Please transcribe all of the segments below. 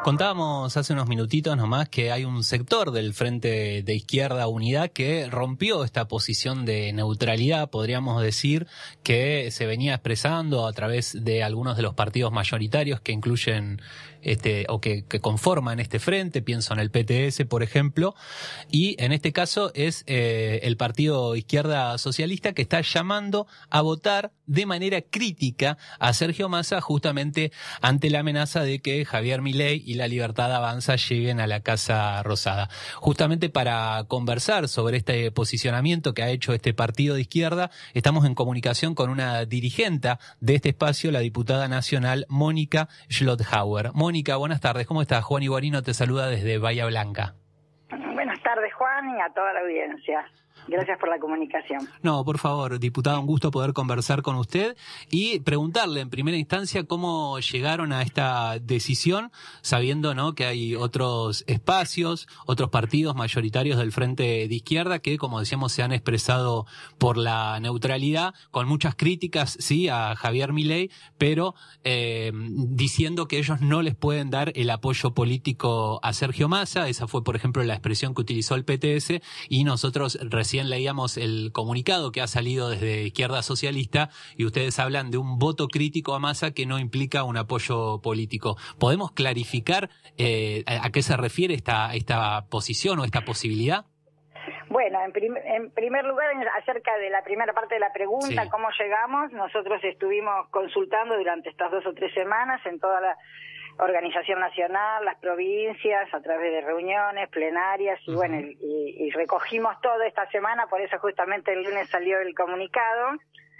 Contábamos hace unos minutitos nomás que hay un sector del Frente de Izquierda Unidad que rompió esta posición de neutralidad, podríamos decir, que se venía expresando a través de algunos de los partidos mayoritarios que incluyen que conforman este frente. Pienso en el PTS, por ejemplo, y en este caso es el Partido Izquierda Socialista, que está llamando a votar de manera crítica a Sergio Massa justamente ante la amenaza de que Javier Milei y La Libertad Avanza lleguen a la Casa Rosada. Justamente para conversar sobre este posicionamiento que ha hecho este partido de izquierda, estamos en comunicación con una dirigente de este espacio, la diputada nacional Mónica Schlotthauer. Mónica, buenas tardes, ¿cómo estás? Juan Iguarino te saluda desde Bahía Blanca. Buenas tardes, Juan, y a toda la audiencia. Gracias por la comunicación. No, por favor, diputada, un gusto poder conversar con usted y preguntarle en primera instancia cómo llegaron a esta decisión, sabiendo, ¿no?, que hay otros espacios, otros partidos mayoritarios del Frente de Izquierda que, como decíamos, se han expresado por la neutralidad, con muchas críticas, sí, a Javier Milei, pero diciendo que ellos no les pueden dar el apoyo político a Sergio Massa. Esa fue, por ejemplo, la expresión que utilizó el PTS, y nosotros recién leíamos el comunicado que ha salido desde Izquierda Socialista y ustedes hablan de un voto crítico a Massa que no implica un apoyo político. ¿Podemos clarificar a qué se refiere esta posición o esta posibilidad? Bueno, en primer lugar, acerca de la primera parte de la pregunta, sí, ¿cómo llegamos? Nosotros estuvimos consultando durante estas 2 o 3 semanas en toda la organización nacional, las provincias, a través de reuniones, plenarias, y bueno, y recogimos todo esta semana, por eso justamente el lunes salió el comunicado.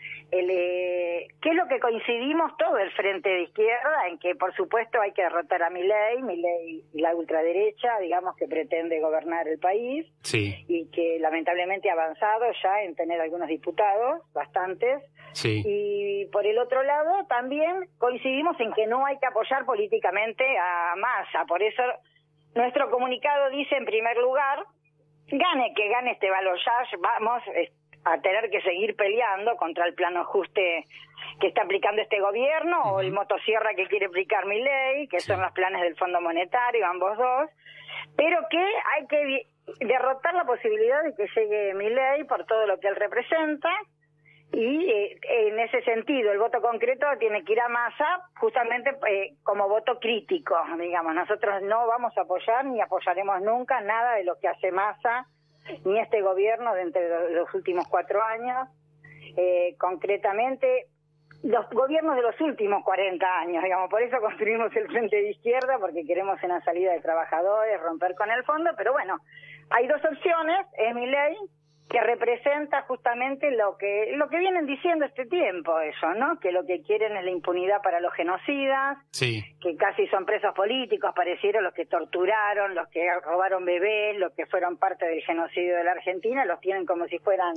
¿Qué es lo que coincidimos todo el Frente de Izquierda? En que, por supuesto, hay que derrotar a Milei y la ultraderecha, digamos, que pretende gobernar el país, sí, y que lamentablemente ha avanzado ya en tener algunos diputados, bastantes. Sí. Y por el otro lado también coincidimos en que no hay que apoyar políticamente a Massa. Por eso nuestro comunicado dice, en primer lugar, que gane este balotaje, vamos a tener que seguir peleando contra el plan ajuste que está aplicando este gobierno, o el motosierra que quiere aplicar Milei, que son los planes del Fondo Monetario, ambos dos, pero que hay que derrotar la posibilidad de que llegue Milei por todo lo que él representa. Y en ese sentido, el voto concreto tiene que ir a Massa justamente como voto crítico, digamos. Nosotros no vamos a apoyar ni apoyaremos nunca nada de lo que hace Massa, ni este gobierno dentro de los últimos 4 años. Concretamente, los gobiernos de los últimos 40 años, digamos. Por eso construimos el Frente de Izquierda, porque queremos una salida de trabajadores, romper con el fondo. Pero bueno, hay 2 opciones. Es Milei, que representa justamente lo que vienen diciendo este tiempo, eso, ¿no? Que lo que quieren es la impunidad para los genocidas, sí, que casi son presos políticos, parecieron los que torturaron, los que robaron bebés, los que fueron parte del genocidio de la Argentina, los tienen como si fueran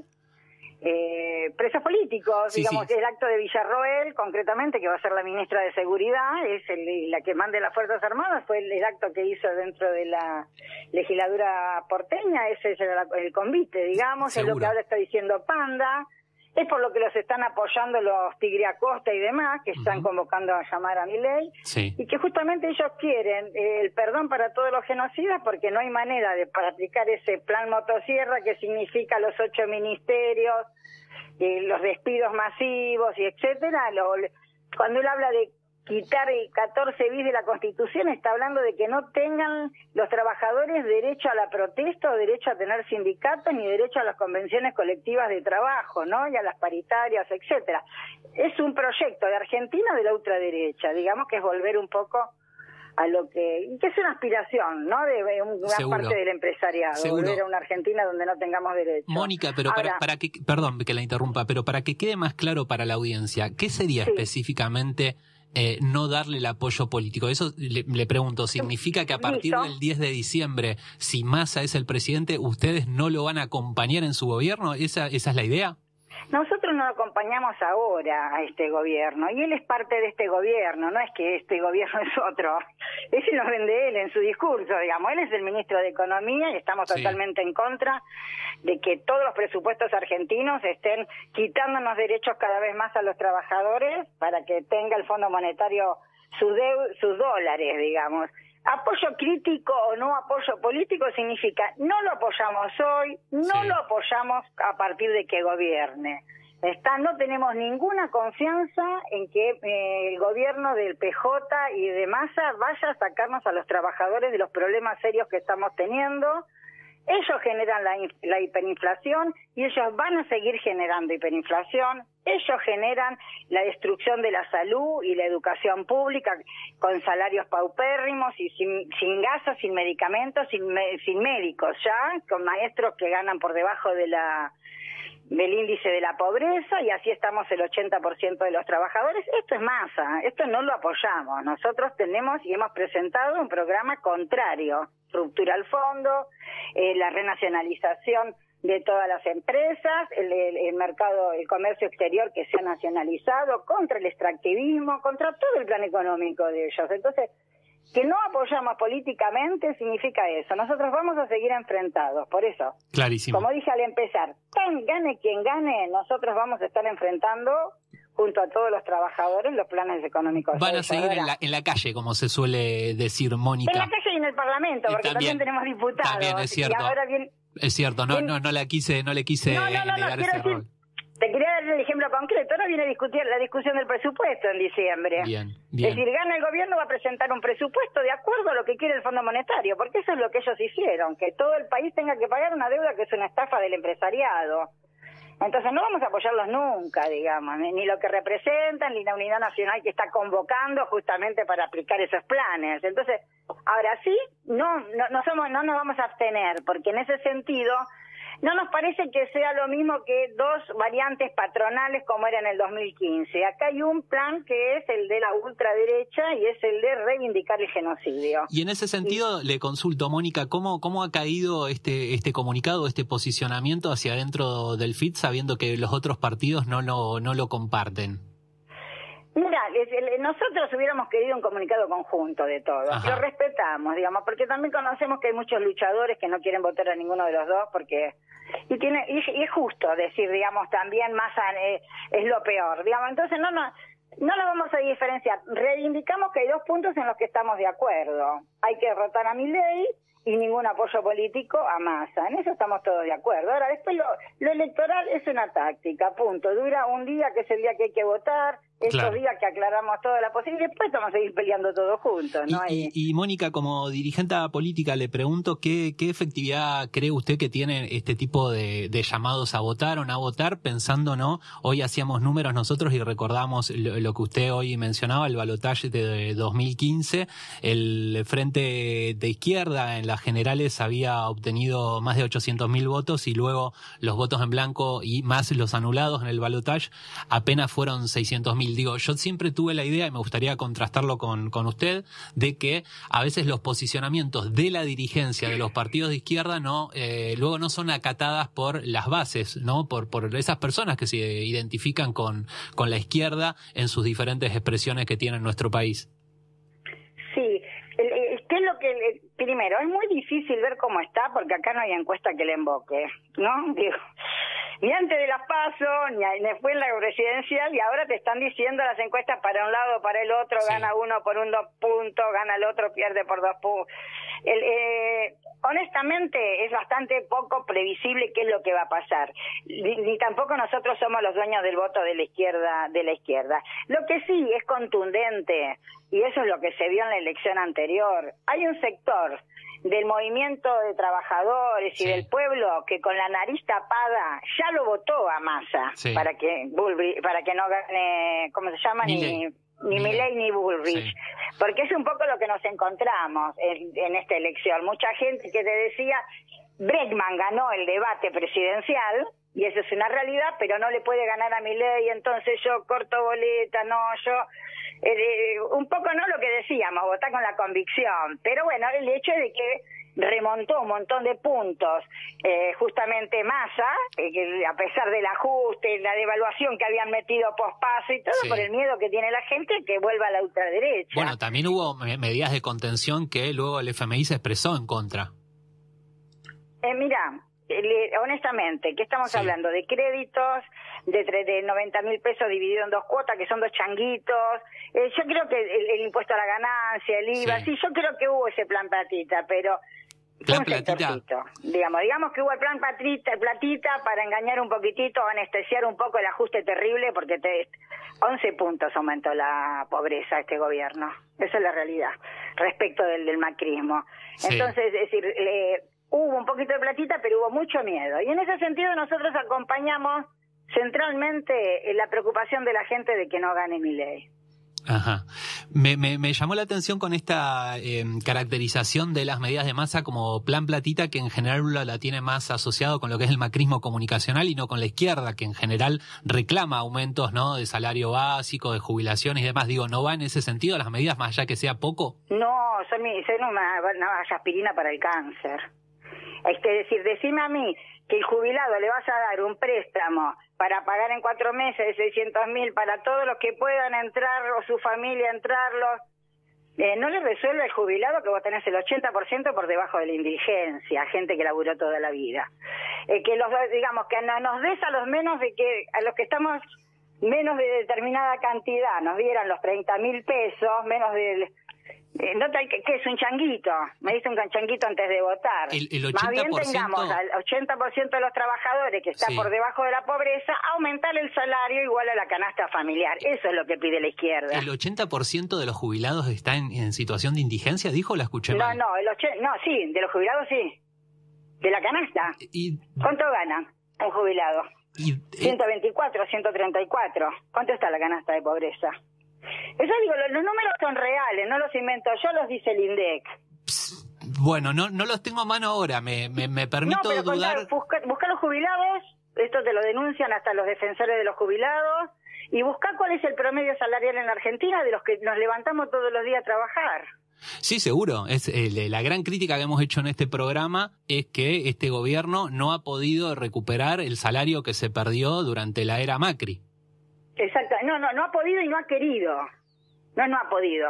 presos políticos, sí, digamos, sí. El acto de Villarroel, concretamente, que va a ser la ministra de Seguridad, es la que mande las Fuerzas Armadas, fue el acto que hizo dentro de la legislatura porteña, ese es el convite, digamos. Seguro. Es lo que ahora está diciendo Panda, es por lo que los están apoyando los Tigre Acosta y demás, que están convocando a llamar a Milei, sí, y que justamente ellos quieren el perdón para todos los genocidas, porque no hay manera para aplicar ese plan motosierra, que significa los 8 ministerios, los despidos masivos y etcétera. Cuando él habla de quitar el 14 bis de la Constitución, está hablando de que no tengan los trabajadores derecho a la protesta o derecho a tener sindicatos ni derecho a las convenciones colectivas de trabajo, ¿no? Y a las paritarias, etcétera. Es un proyecto de Argentina de la ultraderecha, digamos, que es volver un poco a lo que es una aspiración, ¿no?, de una parte del empresariado. Seguro. Volver a una Argentina donde no tengamos derecho. Mónica, pero ahora, para que, perdón que la interrumpa, pero para que quede más claro para la audiencia, ¿qué sería específicamente no darle el apoyo político? Eso le pregunto, ¿significa que a partir del 10 de diciembre, si Massa es el presidente, ustedes no lo van a acompañar en su gobierno? ¿Esa es la idea? Nosotros no lo acompañamos ahora a este gobierno, y él es parte de este gobierno, no es que este gobierno es otro. Ese lo vende él en su discurso, digamos. Él es el ministro de Economía y estamos totalmente en contra de que todos los presupuestos argentinos estén quitándonos derechos cada vez más a los trabajadores para que tenga el Fondo Monetario sus dólares, digamos. Apoyo crítico o no apoyo político significa no lo apoyamos hoy, no lo apoyamos a partir de que gobierne. No tenemos ninguna confianza en que el gobierno del PJ y de Massa vaya a sacarnos a los trabajadores de los problemas serios que estamos teniendo. Ellos generan la hiperinflación y ellos van a seguir generando hiperinflación. Ellos generan la destrucción de la salud y la educación pública con salarios paupérrimos y sin gastos, sin medicamentos, sin médicos ya, con maestros que ganan por debajo del índice de la pobreza, y así estamos el 80% de los trabajadores. Esto es Massa, esto no lo apoyamos. Nosotros tenemos y hemos presentado un programa contrario: ruptura al fondo, la renacionalización de todas las empresas, el mercado, el comercio exterior que se ha nacionalizado, contra el extractivismo, contra todo el plan económico de ellos. Entonces, que no apoyamos políticamente significa eso. Nosotros vamos a seguir enfrentados. Por eso, clarísimo, como dije al empezar, gane quien gane, nosotros vamos a estar enfrentando junto a todos los trabajadores los planes económicos. Van a seguir en la calle, como se suele decir, Mónica. En la calle y en el Parlamento, porque también tenemos diputados. También es cierto. Y ahora es cierto, no le quise negar ese rol. Te quería dar el ejemplo concreto. Ahora viene la discusión del presupuesto en diciembre. Bien. Es decir, gana el gobierno, va a presentar un presupuesto de acuerdo a lo que quiere el Fondo Monetario, porque eso es lo que ellos hicieron, que todo el país tenga que pagar una deuda que es una estafa del empresariado. Entonces no vamos a apoyarlos nunca, digamos, ni lo que representan, ni la unidad nacional que está convocando justamente para aplicar esos planes. Entonces, ahora sí, no nos vamos a abstener, porque en ese sentido no nos parece que sea lo mismo que dos variantes patronales como era en el 2015. Acá hay un plan que es el de la ultraderecha y es el de reivindicar el genocidio. Y en ese sentido le consulto, Mónica, ¿cómo ha caído este comunicado, este posicionamiento hacia adentro del FIT, sabiendo que los otros partidos no lo comparten? Mira, nosotros hubiéramos querido un comunicado conjunto de todos. Lo respetamos, digamos, porque también conocemos que hay muchos luchadores que no quieren votar a ninguno de los dos, porque y es justo decir, digamos, también Massa es lo peor, digamos. Entonces no lo vamos a diferenciar. Reivindicamos que hay dos puntos en los que estamos de acuerdo. Hay que derrotar a Milei y ningún apoyo político a Massa. En eso estamos todos de acuerdo. Ahora, después lo electoral es una táctica, punto. Dura un día, que es el día que hay que votar, estos días que aclaramos toda la posibilidad, y después vamos a seguir peleando todos juntos, ¿no? Y Mónica, como dirigente política, le pregunto qué efectividad cree usted que tiene este tipo de llamados a votar o no a votar, pensando, ¿no? Hoy hacíamos números nosotros y recordamos lo que usted hoy mencionaba, el balotaje de 2015, el Frente de Izquierda en las generales había obtenido más de 800.000 votos y luego los votos en blanco y más los anulados en el balotaje apenas fueron 600.000. Digo, yo siempre tuve la idea, y me gustaría contrastarlo con usted, de que a veces los posicionamientos de la dirigencia de los partidos de izquierda luego no son acatadas por las bases, ¿no? Por esas personas que se identifican con la izquierda en sus diferentes expresiones que tiene en nuestro país. Sí, ¿qué es lo que primero, es muy difícil ver cómo está, porque acá no hay encuesta que le emboque, ¿no? Digo, ni antes de las PASO, ni después en la presidencial, y ahora te están diciendo las encuestas para un lado, para el otro, sí. Gana uno por 2 puntos, gana el otro, pierde por 2 puntos. Honestamente, es bastante poco previsible qué es lo que va a pasar. Ni tampoco nosotros somos los dueños del voto de la izquierda. Lo que sí es contundente, y eso es lo que se vio en la elección anterior, hay un sector del movimiento de trabajadores y del pueblo que con la nariz tapada ya lo votó a Massa para que no gane, ¿cómo se llama? Ni Milei ni Bullrich, porque es un poco lo que nos encontramos en esta elección. Mucha gente que te decía, Bregman ganó el debate presidencial, y eso es una realidad, pero no le puede ganar a Milei, entonces yo corto boleta, un poco no lo que decíamos, votar con la convicción, pero bueno, el hecho de que remontó un montón de puntos, justamente Massa, que a pesar del ajuste, la devaluación que habían metido pospaso y todo, por el miedo que tiene la gente que vuelva a la ultraderecha. Bueno, también hubo medidas de contención que luego el FMI se expresó en contra. Mira, honestamente, ¿qué estamos hablando? De créditos de 90.000 pesos dividido en 2 cuotas, que son 2 changuitos. Yo creo que el impuesto a la ganancia, el IVA, sí, yo creo que hubo ese plan platita, pero... Plan platita. Digamos que hubo el plan platita para engañar un poquitito, anestesiar un poco el ajuste terrible, porque 11 puntos aumentó la pobreza este gobierno. Esa es la realidad respecto del macrismo. Sí. Entonces, es decir, hubo un poquito de platita, pero hubo mucho miedo. Y en ese sentido nosotros acompañamos centralmente la preocupación de la gente de que no gane Milei. Ajá. Me llamó la atención con esta caracterización de las medidas de Massa como plan platita, que en general la tiene más asociado con lo que es el macrismo comunicacional y no con la izquierda, que en general reclama aumentos, ¿no?, de salario básico, de jubilaciones y demás. Digo, ¿no va en ese sentido las medidas, más allá que sea poco? No, son una aspirina para el cáncer. Es decir, decime a mí que el jubilado le vas a dar un préstamo para pagar en 4 meses de 600.000 para todos los que puedan entrar o su familia entrarlos, no le resuelve al jubilado que vos tenés el 80% por debajo de la indigencia, gente que laburó toda la vida. Que digamos que nos des a los menos de que a los que estamos menos de determinada cantidad nos dieran los 30.000 pesos, menos del... ¿Qué es un changuito? Me dice un changuito antes de votar. El 80%... Más bien tengamos al 80% de los trabajadores que está por debajo de la pobreza, aumentar el salario igual a la canasta familiar. Eso es lo que pide la izquierda. ¿El 80% de los jubilados está en situación de indigencia, dijo, o la escuché mal? No, sí, de los jubilados sí. De la canasta. ¿Cuánto gana un jubilado? 124, 134. ¿Cuánto está la canasta de pobreza? Eso digo, los números son reales, no los invento yo, los dice el INDEC. Bueno, no los tengo a mano ahora, me permito dudar. Busca los jubilados, esto te lo denuncian hasta los defensores de los jubilados, y busca cuál es el promedio salarial en la Argentina de los que nos levantamos todos los días a trabajar. Sí, seguro. La gran crítica que hemos hecho en este programa es que este gobierno no ha podido recuperar el salario que se perdió durante la era Macri. Exacto, no ha podido y no ha querido. No ha podido.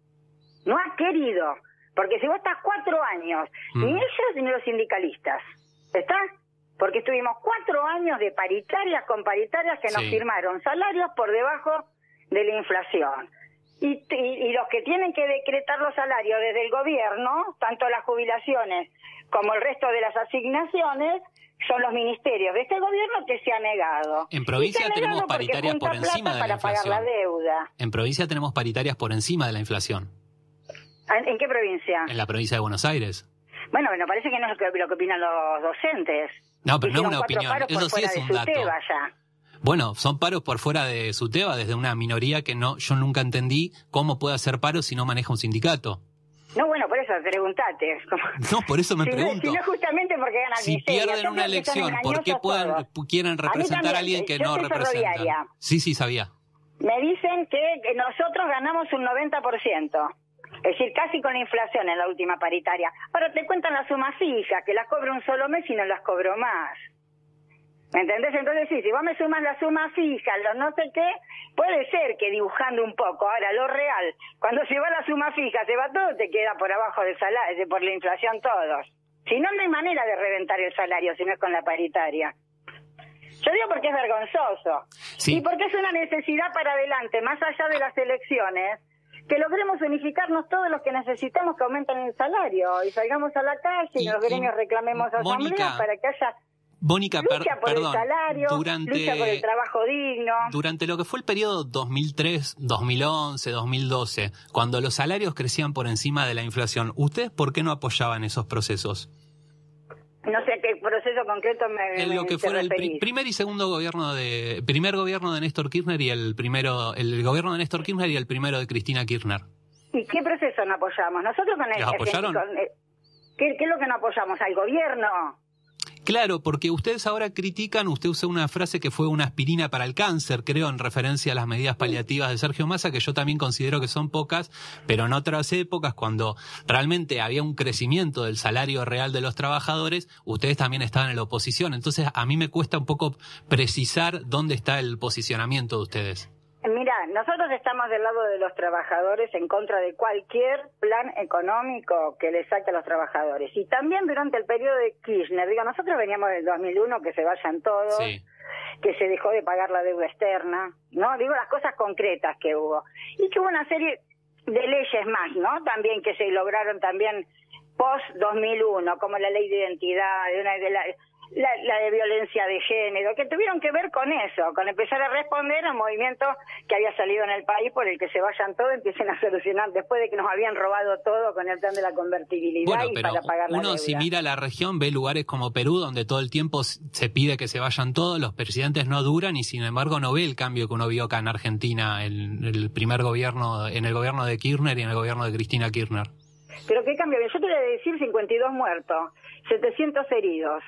No ha querido. Porque si vos estás 4 años, ni ellos ni los sindicalistas, ¿está? Porque estuvimos 4 años de paritarias con paritarias que nos firmaron salarios por debajo de la inflación. Y los que tienen que decretar los salarios desde el gobierno, tanto las jubilaciones como el resto de las asignaciones, son los ministerios de este gobierno que se ha negado. En provincia tenemos paritarias por encima de la inflación. Pagar la deuda. En provincia tenemos paritarias por encima de la inflación. ¿En qué provincia? En la provincia de Buenos Aires. Bueno, me parece que no es lo que opinan los docentes. No, pero no es una opinión. Eso sí es un dato. Bueno, son paros por fuera de SUTEBA desde una minoría que yo nunca entendí cómo puede hacer paro si no maneja un sindicato. No, bueno, por eso preguntate. No, por eso me pregunto. Si no justamente porque ganan si pierden una elección, ¿por qué quieren representar a alguien que no representa? Sí, sabía. Me dicen que nosotros ganamos un 90%. Es decir, casi con la inflación en la última paritaria. Ahora te cuentan las sumas fijas, que las cobro un solo mes y no las cobro más. ¿Me entendés? Entonces sí, si vos me sumas la suma fija, los no sé qué, puede ser que dibujando un poco. Ahora, lo real, cuando se va la suma fija, se va todo, te queda por abajo del salario, por la inflación todos. Si no, no hay manera de reventar el salario si no es con la paritaria. Yo digo porque es vergonzoso. Sí. Y porque es una necesidad para adelante, más allá de las elecciones, que logremos unificarnos todos los que necesitamos que aumenten el salario y salgamos a la calle y los gremios reclamemos asambleas para que haya... Mónica, lucha por perdón, el salario, lucha por el trabajo digno. Durante lo que fue el periodo 2003, 2011, 2012, cuando los salarios crecían por encima de la inflación, ¿ustedes por qué no apoyaban esos procesos? No sé qué proceso concreto en lo que fue el primer y segundo gobierno primer gobierno de Néstor Kirchner y el gobierno de Néstor Kirchner y el primero de Cristina Kirchner. ¿Y qué proceso no apoyamos? Nosotros con ¿los apoyaron? ¿Qué es lo que no apoyamos? ¿Al gobierno? Claro, porque ustedes ahora critican, usted usa una frase que fue una aspirina para el cáncer, creo, en referencia a las medidas paliativas de Sergio Massa, que yo también considero que son pocas, pero en otras épocas, cuando realmente había un crecimiento del salario real de los trabajadores, ustedes también estaban en la oposición. Entonces, a mí me cuesta un poco precisar dónde está el posicionamiento de ustedes. Mira, Mira, nosotros estamos del lado de los trabajadores en contra de cualquier plan económico que le saque a los trabajadores. Y también durante el periodo de Kirchner, digo, nosotros veníamos del 2001, que se vayan todos, Sí. que se dejó de pagar la deuda externa, ¿no? Digo las cosas concretas que hubo. Y que hubo una serie de leyes más, ¿no? También que se lograron también post-2001, como la ley de identidad, la de violencia de género, que tuvieron que ver con eso, con empezar a responder a movimientos que había salido en el país por el que se vayan todos, empiecen a solucionar después de que nos habían robado todo con el plan de la convertibilidad Bueno, y pero para pagar la uno deuda. si mira la región ve lugares como Perú donde todo el tiempo se pide que se vayan todos, los presidentes no duran y sin embargo no ve el cambio que uno vio acá en Argentina en el primer gobierno, en el gobierno de Kirchner y en el gobierno de Cristina Kirchner. Pero qué cambio, yo te voy a decir 52 muertos, 700 heridos.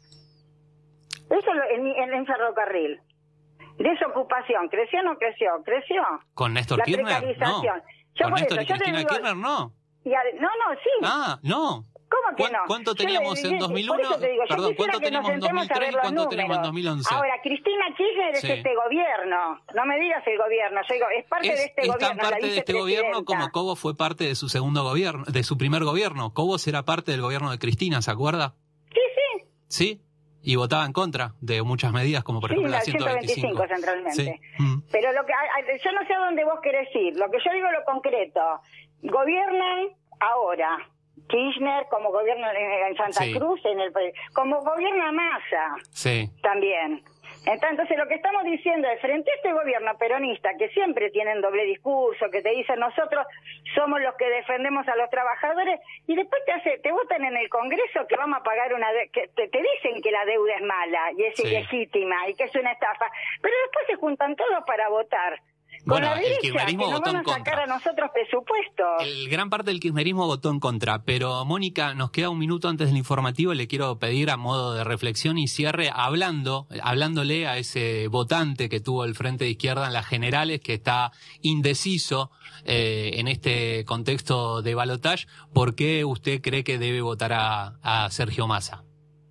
Eso en ferrocarril. Desocupación, ¿creció o no creció? ¿Creció? ¿Con Néstor La Kirchner? No. precarización. Yo ¿Con por Néstor eso, y yo te Cristina digo- Kirchner no? No, sí. Ah, no. ¿Cómo que no? ¿Cuánto Yo teníamos le- en por 2001? eso te digo, yo Perdón, quisiera ¿cuánto que nos teníamos en sentemos a 2003 ver y los cuánto tenemos en números. 2011? Ahora, Cristina Kirchner Sí. es este gobierno. No me digas el gobierno. Yo digo, es parte de este Es gobierno. tan parte la de este gobierno como vicepresidenta. Cobos fue parte de su segundo gobierno, de su primer gobierno. Cobos era parte del gobierno de Cristina, ¿se acuerda? Sí, sí. Sí. Y votaba en contra de muchas medidas, como por Sí, ejemplo la la 125. 125 centralmente. Sí. Mm. Pero yo no sé a dónde vos querés ir. Lo que yo digo es lo concreto. Gobiernan ahora. Kirchner como gobierno en Santa Sí. Cruz, como gobierna Massa Sí. también. Entonces lo que estamos diciendo es, frente a este gobierno peronista que siempre tienen doble discurso, que te dicen nosotros somos los que defendemos a los trabajadores y después te votan en el Congreso que vamos a pagar que te dicen que la deuda es mala y es Sí. ilegítima y que es una estafa, pero después se juntan todos para votar. Con Bueno, la el derecha, kirchnerismo que nos votó van en a sacar contra. a nosotros presupuestos. El gran parte del kirchnerismo votó en contra, pero Mónica, nos queda un minuto antes del informativo, le quiero pedir a modo de reflexión y cierre hablándole a ese votante que tuvo el Frente de Izquierda en las generales, que está indeciso en este contexto de balotaje, ¿por qué usted cree que debe votar a Sergio Massa?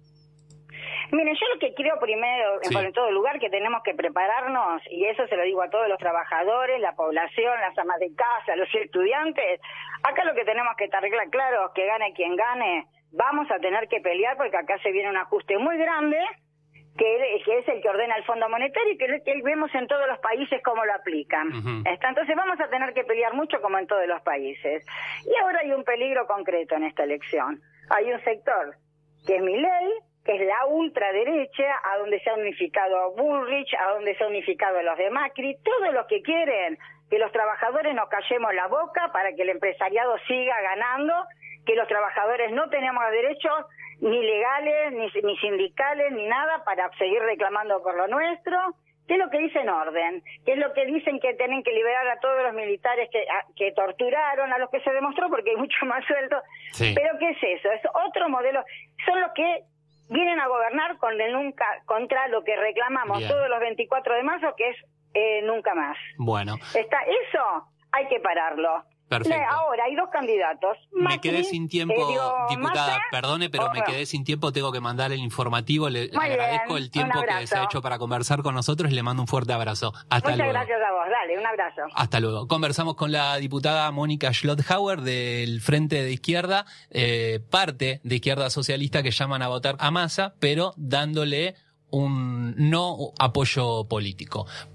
Mire, yo lo que creo primero, Sí. en todo lugar, que tenemos que prepararnos, y eso se lo digo a todos los trabajadores, la población, las amas de casa, los estudiantes, acá lo que tenemos que estar claro es que gane quien gane, vamos a tener que pelear porque acá se viene un ajuste muy grande, que es el que ordena el Fondo Monetario y que vemos en todos los países cómo lo aplican. Ujú. Entonces vamos a tener que pelear mucho como en todos los países. Y ahora hay un peligro concreto en esta elección. Hay un sector que es Milei, que es la ultraderecha, a donde se ha unificado Bullrich, a donde se ha unificado los de Macri, todos los que quieren que los trabajadores nos callemos la boca para que el empresariado siga ganando, que los trabajadores no tenemos derechos ni legales, ni sindicales, ni nada para seguir reclamando por lo nuestro. ¿Qué es lo que dicen orden? ¿Qué es lo que dicen que tienen que liberar a todos los militares que torturaron, a los que se demostró porque hay mucho más sueldo? Sí. ¿Pero qué es eso? Es otro modelo. Son los que vienen a gobernar contra lo que reclamamos Bien. todos los 24 de marzo, que es nunca más. Bueno, Eso hay que pararlo. perfecto. Ahora hay dos candidatos. Me Macri, quedé sin tiempo, diputada, Massa, perdone, pero me o- quedé sin tiempo, tengo que mandar el informativo, le Muy agradezco bien, el tiempo un que abrazo. se ha hecho para conversar con nosotros y le mando un fuerte abrazo. Hasta Muchas luego. gracias a vos. Dale, un abrazo. Hasta luego. Conversamos con la diputada Mónica Schlotthauer del Frente de Izquierda, parte de Izquierda Socialista que llaman a votar a Massa, pero dándole un no apoyo político.